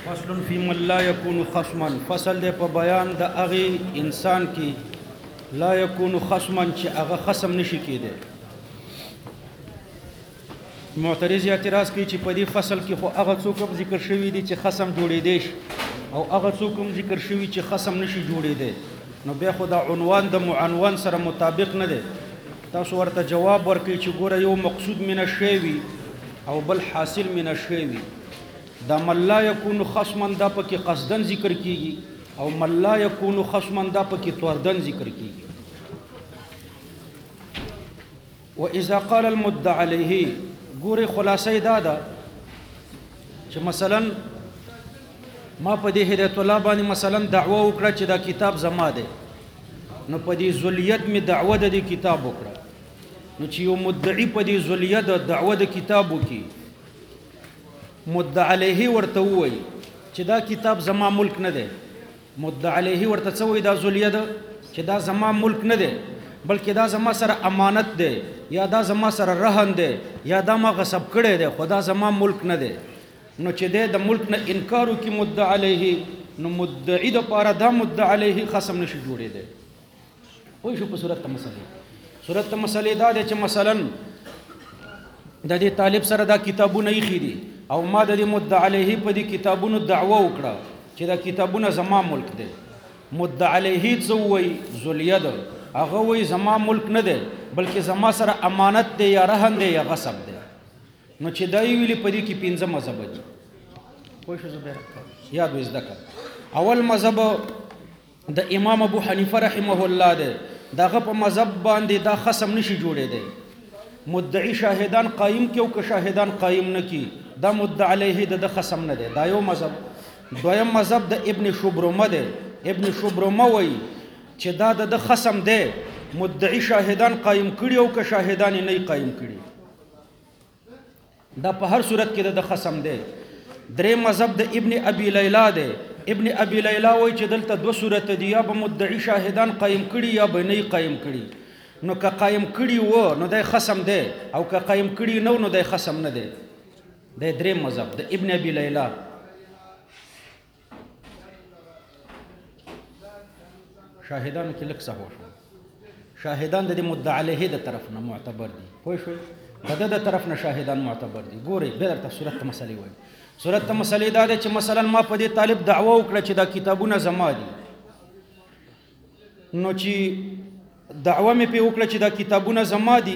فصل فی من لا یکون خصما، فصل دی په بیان د هغه انسان کې لا یکون خصما چې هغه خصم نشي کېدی. معترض اعتراض کوي چې په دې فصل کې خو هغه څوک هم ذکر شوي دي چې خصم جوړېدی شي او هغه څوک هم ذکر شوي چې خصم نشي جوړېدی، نو بیا خو دا عنوان د معنون سره مطابق نه دی. تاسو ورته جواب ورکوي چې ګوره یو مقصود من الشی وي او بل حاصل من الشی وي. دا من لا یکون خصما دا پکې قصدن ذکر کیږي او من لا یکون خصما دا پکې توردن ذکر کیږي. و اذا قال المدعى علیه، ګوره خلاصه دا ده چې مثلا ما په دې هدایت الله باندې مثلا دعوه وکړه چې دا کتاب زما دی، نو په دې ذلیت می دعوه د دې کتاب وکړه، نو چې یو مدعی په دې ذلیت د دعوه د کتاب وکړي، مدعی علیه ورته وایي چې دا کتاب زما ملک نه دی. مدعی علیه ورته څه وایي؟ دا ذلیت چې دا زما ملک نه دی بلکې دا زما سره امانت دی یا دا زما سره رهن دی یا دا ما غصب کړی دی، خو دا زما ملک نه دی. نو چې دی د ملک نه انکار وکړي مدعی علیه، نو مدعی دپاره دا مدعی علیه خصم نشي جوړېدی. پوه شو په صورت ته مسلې؟ صورت ته مسلې دا دی چې مثلا د دې طالب سره دا کتابونه ایښي دي او ما د دې مدعی علیه په دې کتابونو دعوه وکړه چې دا کتابونه زما ملک دی. مدعی علیه څه وایي؟ ذلیت. هغه وایي زما ملک نه دی بلکې زما سره امانت دی یا رهن دی یا غصب دی. نو چې دا یې ویلي په دې کې پنځه مذهبه دي. پوه شو؟ زه یاد وې زده کړه. اول مذهب د امام ابو حنیفه رحمه الله دی، دغه په مذهب باندې دا خصم نشي جوړېدی. مدعی شاهدان قایم کی او که شاهدان قایم نه کی، دا مدعی علیه د خصم نه دی. دا یو مذهب. دویم مذهب د ابن شبرمه دی. ابن شبرمه وایي چې دا د خصم دی، مدعی شاهدان قایم کړي او که شاهدان نه قایم کړي، دا په هر صورت کې د خصم دی. درې مذهب د ابن ابي لیلا دی. ابن ابي لیلا وایي چې دلته دو صورت دي، یا به مدعی شاهدان قایم کړي یا به نه قایم کړي. نو که قایم کړي و نو د خصم دی او که قایم کړي نو د خصم نه دی. د درې مذهب د ابن ابي لیلا. شاهدانو کې لږ څه شو، شاهدان د مدعی علیه د طرف نه معتبر دي. پوه شئ؟ د طرف نه شاهدان معتبر دي. ګورئ بیا درته صورت ته مسلې وایم. صورت ته مسلې دا ده چې مثلا ما په دې طالب دعوه وکړه چې دا کتابونه زما دي، نو چې دعوه مې پې وکړه چې دا کتابونه زما دي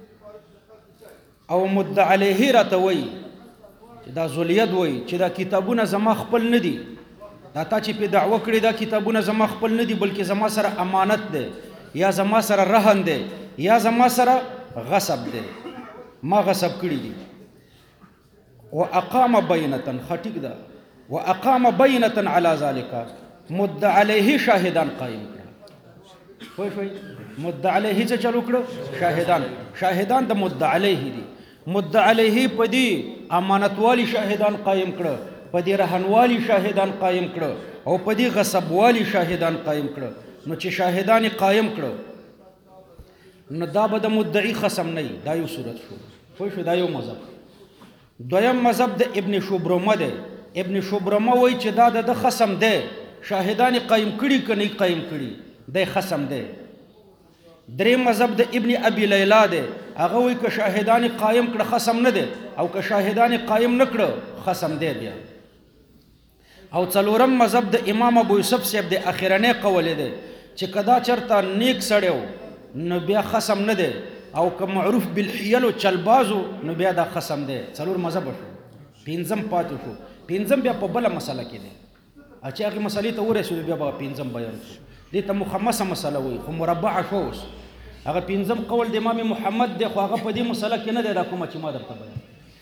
او مدعی علیه راته وایي چې دا ذلیت وایي چې دا کتابونه زما خپل نه دي، دا تا چې پې دعوه کړې دا کتابونه زما خپل نه دي بلکې زما سره امانت دی یا زما سره رهن دی یا زما سره غصب دی، ما غصب کړي دي. و اقام بینة، خټیک ده، و اقام بینة علی ذلک، مدعی علیه شاهدان قایم کړه. پوه شوئ؟ مدعی علیه څه چلو کړه؟ شاهدان. شاهدان د مدعی علیه دي. مدعی علیه په دې امانتوالی شاهدان قایم کړه، په دې رهنوالی شاهدان قایم کړه او په دې غصبوالی شاهدان قایم کړه. نو چې شاهدان قایم کړه نو دا به د مدعی خصم نه وي. دا یو صورت شو. پوه شو؟ دا یو مذهب. دویم مذهب د ابن شبرمه دی. ابن شبرمه وایي چې دا د خصم دی، شاهدان قایم کړي که نه قایم کړي دی خصم دی. دریم مذهب د ابن ابي لیلا دی. هغه وایي که شاهدان قایم کړه خصم نه دی او که شاهدان قایم نه کړه خصم دی بیا. او څلورم مذهب د امام ابو یوسف صاحب د اخرنی قول دی چې کدا چرته نیک سړی نو بیا خصم نه دی او که معروف بالحیل و چلبازو نو بیا دا خصم دی. څلور مذهب شو. پنځم پاتې شو. پنځم بیا په بله مسله کې دی، چې هغې مسلې ته ورسېدو بیا به پنځم بیان شو. دې ته مخمسه مسله وایي خو مربعه شو. اوس هغه پنځم قول د امام محمد دی خو هغه په دې مسله کې نه دی، دا کومه چې ما درته بیان.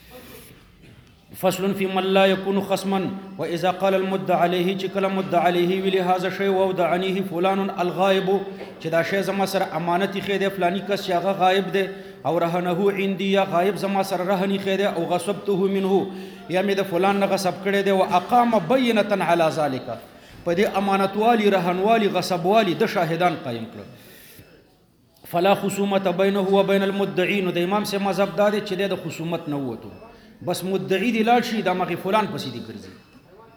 فصل فی من لا یکون خصما، و اذا قال المدعی علیه، چې کله مدعی علیه ویلي هذا شی وودعنیه فلان الغائب، چې دا شی زما سره امانت ایښی دی فلانی کس چې هغه غایب دی، او رهنه عندي، یا غایب زما سره رهن ایښی دی، او غصبته منه، یا مې د فلان نه غصب کړی دی. و اقام بینة علی ذلک، په دې امانتوالی رهنوالی غصبوالی د شاهدان قایم کړه. فلا خصومت بینه و بین المدعین. د امام سے مذهب دا دی چې د خصومت نه ووتو، بس مدعی دی لاړ شي دا مغې فلان پسې دی ګرځي،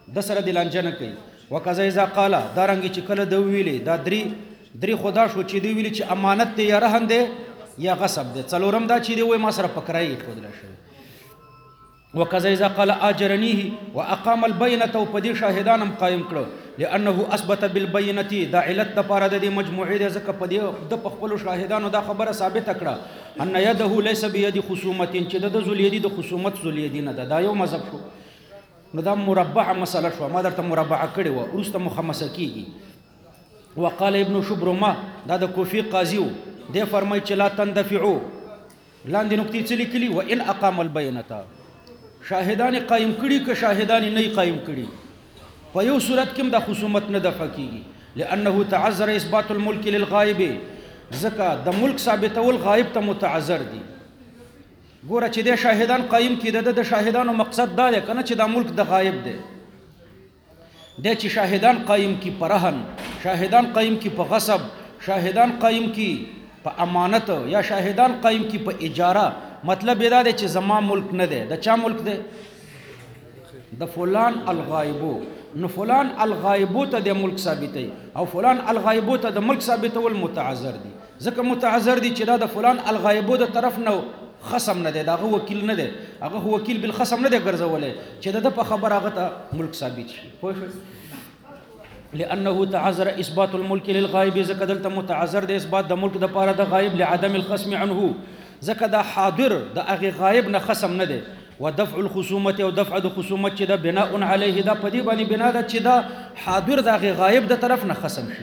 د سره د لانجه نه کوي. وکذا اذا قال دارنګ چې کله د ویلې دا درې خدا شو چې دی ویلې چې امانت دی یا رهن دی یا غصب دی. څلورم دا چې دی وای ما سره پکړای خود لشه. وکذا اذا قال اجرنيه واقام البينه وپدې شاهدان هم قائم کړو لانه اثبت بالبينه دا علت د پاره د مجموعه د زکه پدې د خپل شاهدانو دا خبره ثابت کړه ان يده ليس بيد خصومت چې د ذلیدی د خصومت ذلیدی نه دا یو مذهب شو. نو دا مربع مسله شو ما درته مربع کړی و ورسته مخمسه کیږي. وقال ابن شبرمه دا د کوفی قاضی و دی فرمای چې لا تندفعوا لاندې نقطې څه لیکلي و ان اقام البينه شاهدان قائم کړي که شاهدان نه قائم کړي په یو صورت کې د خصومت نه دفع کیږي لانه تعذر اثبات الملك للغائب ځکه د ملک ثابتول غائب ته متعذر دي. ګوره چې د شاهدان قائم کړي د شاهدانو مقصد دا دی کنه چې د ملک د غائب دی د چې شاهدان قائم کی پرهن شاهدان قائم کی په غصب شاهدان قائم کی په امانت یا شاهدان قائم کی په اجاره. مطلب دا دی چې زما ملک نه دی د چا ملک دی د فلان الغایبو. نو فلان الغایبو ته د ملک ثابتي او فلان الغایبو ته د ملک ثابتول متعذر دي ځکه متعذر دي چې دا د فلان الغایبو د طرف نه خصم نه دی دغه وکیل نه دی هغه وکیل بالخصم نه دی ګرځولې چې د په خبر هغه ته ملک ثابت شي. پوه شئ لانه تعذر اثبات الملك للغائب ځکه دلته متعذر د اثبات د ملک د پاره د غایب لعدم الخصم عنه ځکه دا حاضر د هغه غایب نه خصم نه دی. ودفع الخصومه او دفع د خصومت چې دا بناء علیه دا پدی باندې بنا ده چې دا حاضر د هغه غایب د طرف نه خصم شي.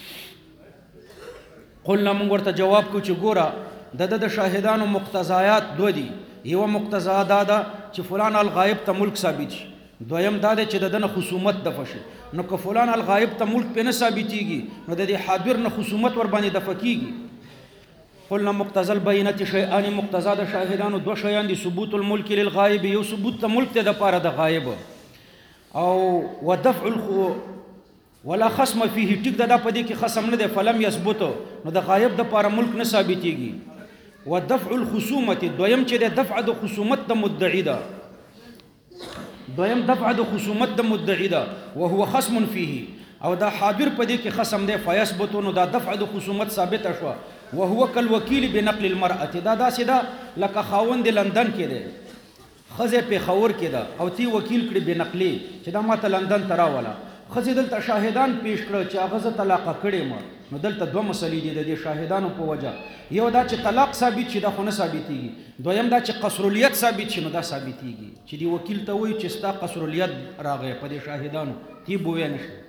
قلنا موږ ورته جواب کو چې ګوره د شاهدانو مقتضیات دو دي. یو مقتضا دا ده چې فلان الغایب ته ملک ثابت شي. دویم دا ده چې دنه خصومت دفع شي. نو که فلان الغایب ته ملک په نه ثابتيږي نو د حاضر نه خصومت ور باندې دفع کیږي. قلنا مقتضى البينه شيئان مقتضى د شاهدانو دو شیان دي ثبوت الملك للغائب یو ثبوت د ملک د پاره د غایب او ودفع ولا خصم فيه ټیک دا پدې کې خصم نه دی فلم يثبت نو د غایب د پاره ملک نه ثابتيږي. ودفع الخصومه دویم چې د دفع د خصومت د مدعی ده دویم دفع د خصومت د مدعی ده وهو خصم فيه او دا حاضر پدې کې خصم دی فيثبت نو دا دفع د خصومت ثابت شو. وهو كالوكيل بنقل المرأة دا سیدا لکه خاوند لندن کې دی خزه په خور کې ده او تی وکیل کړي بنقلی چې دا ماته لندن تراوله خزه دلته شاهدان پیش کړ چې هغه ز طلاق کړي ما نو دلته دوه مسلې دي د شاهدانو په وجه. یو دا چې طلاق ثابت شي دا خو نه ثابتيږي. دویم دا چې قصرلیت ثابت شي نو دا ثابتيږي چې دی وکیل ته وایي چې ستا قصرلیت راغی په دې شاهدانو تی بوې نشي.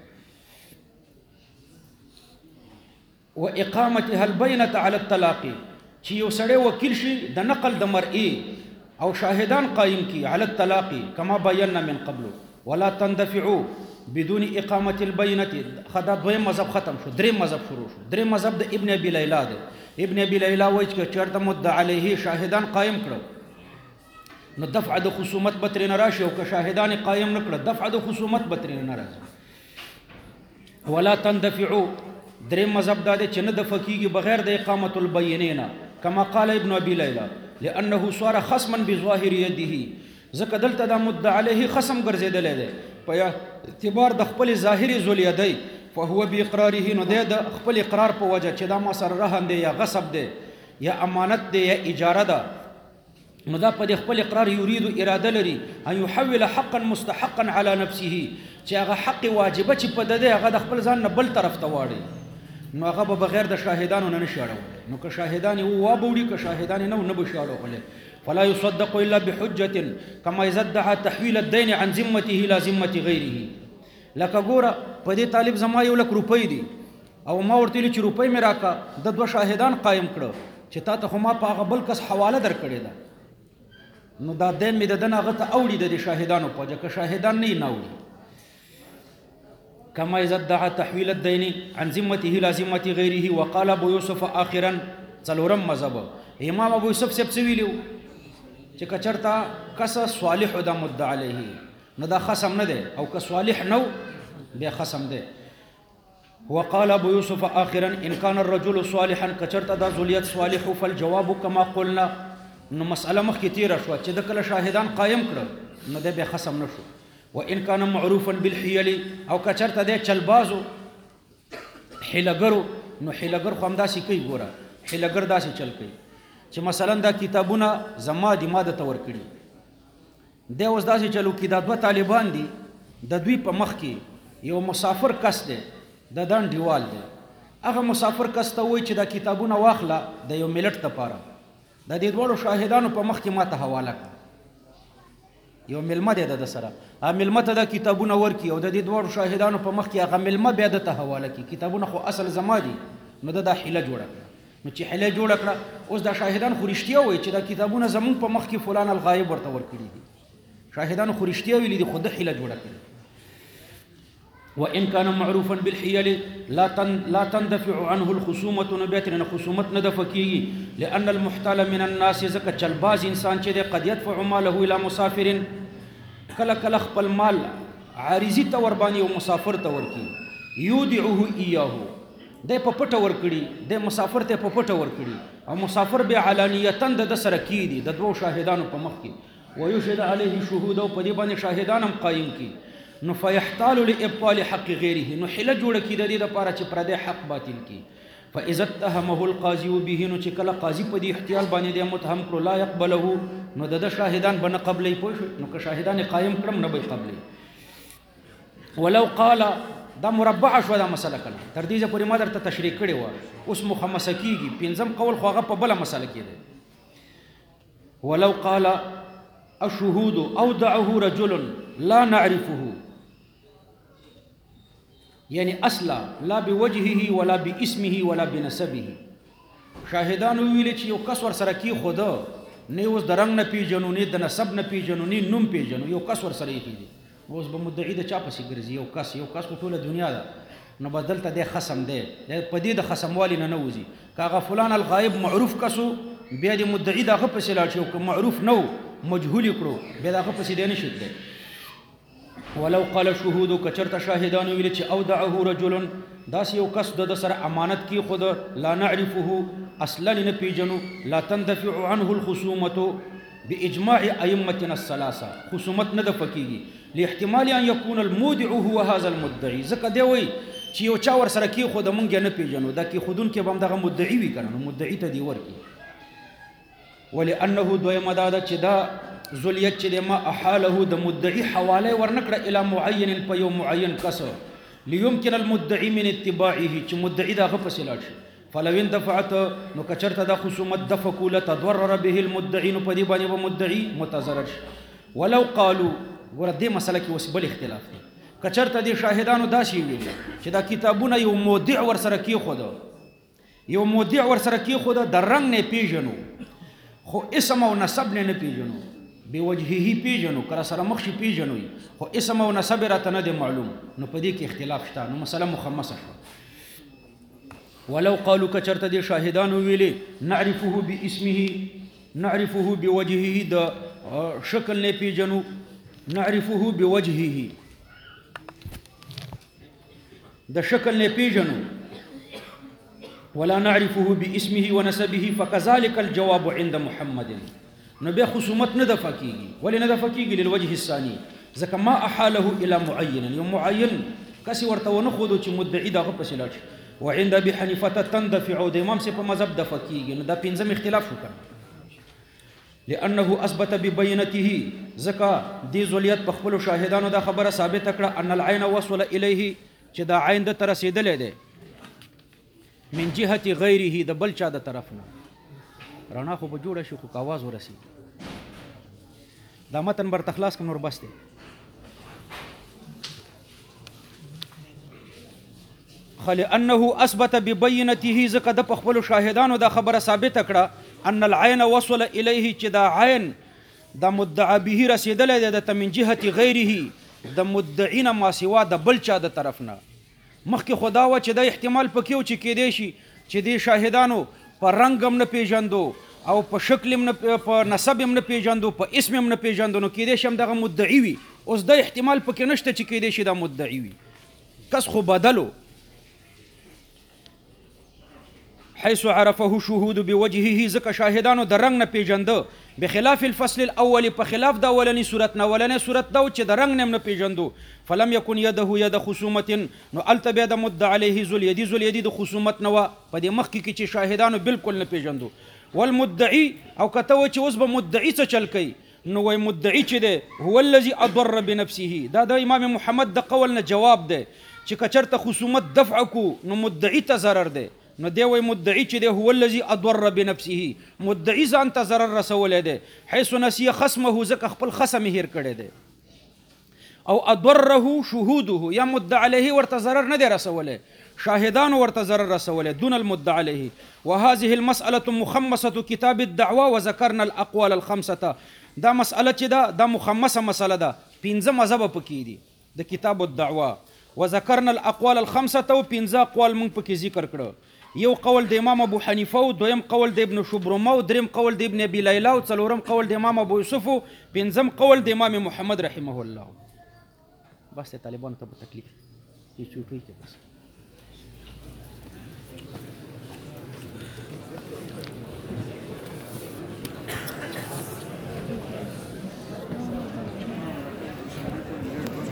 واقامتها البينه على الطلاق چې یو سړی وکیل شي د نقل د مرئی او شاهدان قائم کی على الطلاق كما بينا من قبل ولا تندفعوا بدون اقامه البينه. خدا دویم مذهب ختم شو دریم مذهب شروع شو. دریم مذهب د ابن ابي ليلى ده. ابن ابي ليلى وایي چې چرته مدعا علیه شاهدان قائم کړو نو دفع د خصومت بتر نه راشي او که شاهدان قائم نه کړو دفع د خصومت بتر نه راځي. ولا تندفعوا دریم مذهب دا دی چې نه د فقیږي بغیر د اقامت البینه کما قال ابن ابي ليلى لانه صار خصما بظاهر يده ځکه دلته د مدعا علیه خصم ګرځیدل دی په اعتبار د خپل ظاهري ذلیدی فهو باقراره نو د خپل اقرار په وجه چې دا ما سره رهن دی یا غصب دی یا امانت دی یا اجاره ده نو دا په خپل اقرار یرید اراده لري ان يحول حقا مستحقا على نفسه چې هغه حق واجبه چې په دغه هغه د خپل ځان نه بل طرف ته واړي نو هغه به بغیر د شاهدانو نه نشاړو. نو که شاهدان وو وابوړي که شاهدان نه بشاړو فلا يصدق الا بحجه كما يزدع تحويل الدين عن ذمته الى ذمه غيره. لکه ګوره په دې طالب زما یو لک روپۍ دي او ما ورته لچ روپۍ مې راکا د دوه شاهدان قائم کړو چې تا ته خو ما په هغه بل کس حواله درکړې ده نو دا دین مې د دنه هغه ته اوړي د شاهدانو په وجه که شاهدان نه ناوړي. كما يزدع تحويل الدين عن ذمته الى ذمه غيره. وقال ابو يوسف اخرا څلورم مذهب امام ابو يوسف سب سویلو چې کچرتا کس صالح د مدعا علیه نو دا خصم نه ده او که صالح نو بیا خصم ده. وقال ابو يوسف اخرا ان كان الرجل صالحا کچرتا دا ذلیت صالح فالجواب كما قلنا نو مسأله مخ کې تیر شو چې د کله شاهدان قائم کړ نو د به خصم نشو. وان کان معروفا بالحیل او کچرته د چلبازو حیلګرو نو حیلګر خو همداسې کوي ګوره حیلګر داسې چل کوي چې مثلا دا کتابونه زما د ماده تور کړي دی اوس داسې چلو کې دا دوه طالبان دي د دوی په مخ کې یو مسافر کس دی د دان دیوال دی هغه مسافر کس ته وایي چې دا کتابونه واخله د یو ملت لپاره د دې دوړو شاهدانو په مخ کې ماته حواله کړه یو ملمه دی د سره ا ملمه ته د کتابونه ورکی او د دې دوړو شاهدانو په مخ کې هغه ملمه بیا د ته حواله کی کتابونه خو اصل زما دي نو د حیله جوړه کړه نو چې حیله جوړه کړه اوس دا شاهدان خو رښتیا وایي چې دا کتابونه زمون په مخ کې فلان الغایب ورته ورکړي دي شاهدان خو رښتیا ویلي دي خو د حیله جوړه کړي وان كان معروفا بالحيل لا تندفع عنه الخصومه نبيتنا خصومت ندفكي لان المحتال من الناس زك چلباز انسان چې قد يدفع ماله الى مسافر کله کله خپل مال عارضی تور باندې او مسافر تور کی یودعه ایاه د په پټه ور کړی د مسافر ته په پټه ور کړی او مسافر به علانیتن د سره کی دي د دوه شاهدانو په مخ کې ويشهد عليه شهود او په دې باندې شاهدان هم قائم کی نو فيحتال لابطال حق غيره نو حله جوړه کی د دې لپاره چې پر دې حق باطل کی فاذا اتهمه القاضي به نو چې کله قاضي په دې احتیال باندې د متهم کړو لا يقبله نو د شاهدان بنه قبلې پوه نو که شاهدان قائم کړم نه به قبلې ولو قال دا مربع شو دا مسله کړه تر دې پورې ما درته تشریح کړی و اوس مخمسه کیږي پنځم قول خو هغه په بل مسله کې ده ولو قال الشهود اودعه رجل لا نعرفه یعنی اصلا لا بوجهه ولا باسمه ولا بنسبه شاهدان ویل چې یو کس ور سره کی خود نه اوس درنګ نه پیژنو نه د نسب نه پیژنو نه نوم پیژنو یو کس ور سره کی اوس به مدعی د چا پسې ګرځي یو کس ټوله دنیا ده نو بدلته د خصم ده په دې د خصموالی نه نوځي کاغه فلان الغایب معروف کسو بیا د مدعی دغه پسې لاړ شي او معروف نو مجهول کړو بیا دغه پسې دی نشي ده ولو قال شهود کچرت شاهدان ویل چې اودعه رجل داس یو کس د سره امانت کی خود لا نعرفه اصلا نه پیجنو لا تندفع عنه الخصومه باجماع ائمتنا الثلاثه خصومت نه د فقېږي لاحتمال ان يكون المودع هو هذا المدعي زکه دی وای چې یو چا ور سره کی خود مونږ نه پیجنو دا کی خودون کې بم دغه مدعي وی کړنو مدعي ته دی ورکی ولانه دویمه دا چې دا ذلیت چې ما احاله د مدعی حواله ورنکړه الی معین په یو معین کس ليمكن المدعي من اتباعه چې مدعی دا غفص لاړ شي فلو اندفعت نو کچرته د خصومت دفقوا لتضرر به المدعي نو په دې باندې مدعی متضرر شي ولو قالوا ور دې مسله کې وسبل اختلاف دی کچرته د شاهدانو داسې ویل چې دا کتابونه یو مودع ور سره کی خود یو مودع ور سره کی خود د رنگ نه پیژنو خو اسم او نسب نه پیژنو بوجهه پیژنو کړه سره مخ شي پیژنو خو اسم او نسب راته نه معلوم نو په دې کې اختلاف شته نو مسله مخمسه شو ولو قالوا کچرته دي شاهدان ویلي نعرفه باسمه نعرفه بوجهه د شکل نه پیژنو نعرفه بوجهه د شکل نه پیژنو ولا نعرفه باسمه ونسبه فكذلك الجواب عند محمد نو بیا خصومت نه د فقېږي ولې نه د فقېږي للوجه الثاني ځکه ما احاله الى معین یو معین کسي ورته ونه خودو چې مدعي دغه پسې لاړ شي وعند ابي حنیفه تندفع د امام سي په مذهب د فقېږي نو دا پنځم اختلاف شو کړه لانه اثبت ببينته ځکه دې ذلیت په خپل شاهدانو دا خبره ثابت کړه ان العين وصل اليه چې دا عین د تر رسیدلې ده من جهه غیره د بل چا د طرف نه رانا خو به جوړه شي خو आवाज ورسي دا متن بر تخلاص کوم نور بس دی خل انه اثبت ببينته زکه د خپل شاهدانو دا خبره ثابت کړه ان العين وصل اليه چې دا عین د مدعا به رسیدلې ده من جهه غیره د مدعین ما سوا د بل چا د طرف نه مخکې خدا و چې د احتمال پکيو چې کې دی شي چې د شاهدانو په رنگ هم نه پیژندو او په شکل هم نه په نسب هم نه پیژندو په اسم هم نه پیژندو نو کې دی شم دغه مدعی وي اوس د احتمال پکې نشته چې کې دی شي دا مدعی وي کس خو بدلو حيث عرفه شهود بوجهه ځکه شاهدانو د رنګ نه پیژنده بخلاف الفصل الاول په خلاف د اولنی صورت نه. اولنی صورت دا چې د رنګ نه نه پیژندو. فلم يكن يده يد خصومت نو الته بیا د مدعی علیه ذوالیدی د خصومت نه په دې مخکې کې چې شاهدانو بالکل نه پیژندو. والمدعي او کته و چې اوس به مدعي څه چل کوي نو وای مدعي چې دی هو الذي اضر بنفسه. دا د امام محمد د قول نه جواب دی چې کچرته خصومت دفع کو نو مدعي ته ضرر دی. نو دی وای مدعي چې دی هو الذي اضر بنفسه مدعي ځان ته ضرر رسولی دی. حيث نسي خصمه ځکه خپل خصم هیر کړی دی. او اضره شهوده یا مدعي علیه ورته ضرر نه دی رسولی شاهدان ورته ضرر رسولی دون المدعي عليه. وهذه المسألة مخمسة كتاب الدعوة وذكرنا الأقوال الخمسة. دا مسأله چې دا مخمسه مسأله ده 15 مذهب پکې دي د کتاب الدعوه. وذكرنا الاقوال الخمسه او 15 اقوال موږ پکې ذکر کړو. یو قول د امام ابو حنیفه او دویم قول د ابن شبرمه او دریم قول د ابن ابي ليلى او څلورم قول د امام ابو يوسف او پنځم قول د امام محمد رحمه الله. بس طالبانو ته تکلیف یې چوټوي کې بس